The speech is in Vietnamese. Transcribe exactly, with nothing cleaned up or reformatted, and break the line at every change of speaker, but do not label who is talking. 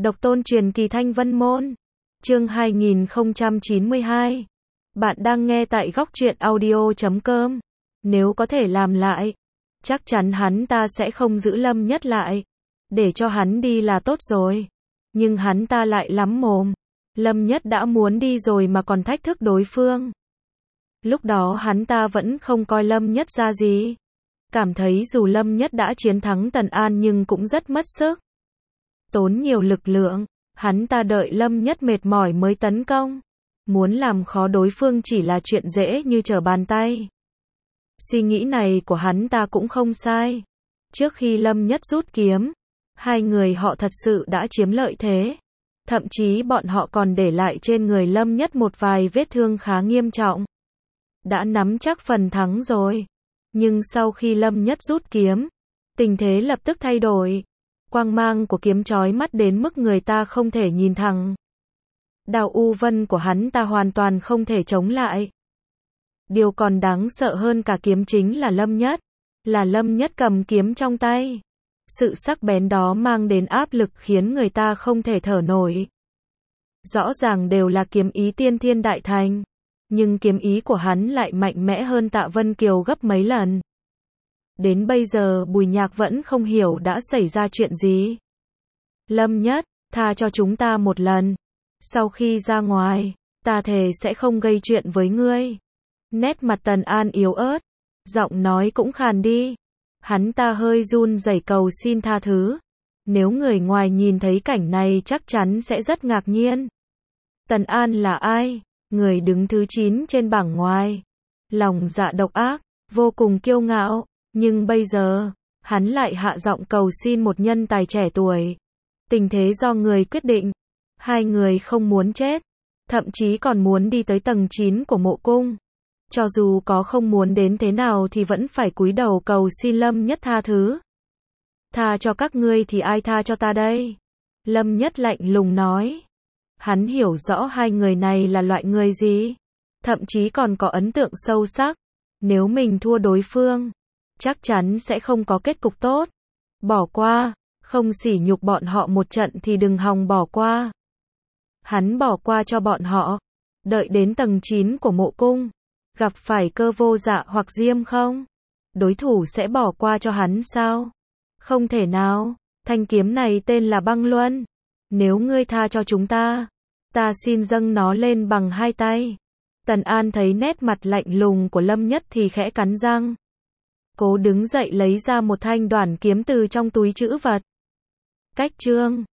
Độc tôn truyền kỳ Thanh Vân Môn. Chương hai nghìn không trăm chín mươi hai. Bạn đang nghe tại góc truyện audio chấm com. Nếu có thể làm lại, chắc chắn hắn ta sẽ không giữ Lâm Nhất lại. Để cho hắn đi là tốt rồi. Nhưng hắn ta lại lắm mồm. Lâm Nhất đã muốn đi rồi mà còn thách thức đối phương. Lúc đó hắn ta vẫn không coi Lâm Nhất ra gì. Cảm thấy dù Lâm Nhất đã chiến thắng Tần An nhưng cũng rất mất sức. Tốn nhiều lực lượng, hắn ta đợi Lâm Nhất mệt mỏi mới tấn công. Muốn làm khó đối phương chỉ là chuyện dễ như trở bàn tay. Suy nghĩ này của hắn ta cũng không sai. Trước khi Lâm Nhất rút kiếm, hai người họ thật sự đã chiếm lợi thế. Thậm chí bọn họ còn để lại trên người Lâm Nhất một vài vết thương khá nghiêm trọng. Đã nắm chắc phần thắng rồi. Nhưng sau khi Lâm Nhất rút kiếm, tình thế lập tức thay đổi. Quang mang của kiếm chói mắt đến mức người ta không thể nhìn thẳng. Đao u vân của hắn ta hoàn toàn không thể chống lại. Điều còn đáng sợ hơn cả kiếm chính là Lâm Nhất. Là Lâm Nhất cầm kiếm trong tay. Sự sắc bén đó mang đến áp lực khiến người ta không thể thở nổi. Rõ ràng đều là kiếm ý tiên thiên đại thành. Nhưng kiếm ý của hắn lại mạnh mẽ hơn Tạ Vân Kiều gấp mấy lần. Đến bây giờ Bùi Nhạc vẫn không hiểu đã xảy ra chuyện gì. Lâm Nhất, tha cho chúng ta một lần. Sau khi ra ngoài, ta thề sẽ không gây chuyện với ngươi. Nét mặt Tần An yếu ớt. Giọng nói cũng khàn đi. Hắn ta hơi run rẩy cầu xin tha thứ. Nếu người ngoài nhìn thấy cảnh này chắc chắn sẽ rất ngạc nhiên. Tần An là ai? Người đứng thứ chín trên bảng ngoài. Lòng dạ độc ác, vô cùng kiêu ngạo. Nhưng bây giờ, hắn lại hạ giọng cầu xin một nhân tài trẻ tuổi. Tình thế do người quyết định. Hai người không muốn chết. Thậm chí còn muốn đi tới tầng chín của mộ cung. Cho dù có không muốn đến thế nào thì vẫn phải cúi đầu cầu xin Lâm Nhất tha thứ. Tha cho các ngươi thì ai tha cho ta đây? Lâm Nhất lạnh lùng nói. Hắn hiểu rõ hai người này là loại người gì. Thậm chí còn có ấn tượng sâu sắc. Nếu mình thua đối phương, chắc chắn sẽ không có kết cục tốt. Bỏ qua, không sỉ nhục bọn họ một trận thì đừng hòng bỏ qua. Hắn bỏ qua cho bọn họ. Đợi đến tầng chín của mộ cung. Gặp phải Cơ Vô Dạ hoặc Diêm không? Đối thủ sẽ bỏ qua cho hắn sao? Không thể nào. Thanh kiếm này tên là Băng Luân. Nếu ngươi tha cho chúng ta, ta xin dâng nó lên bằng hai tay. Tần An thấy nét mặt lạnh lùng của Lâm Nhất thì khẽ cắn răng. Cố đứng dậy lấy ra một thanh đoản kiếm từ trong túi trữ vật. Cách chương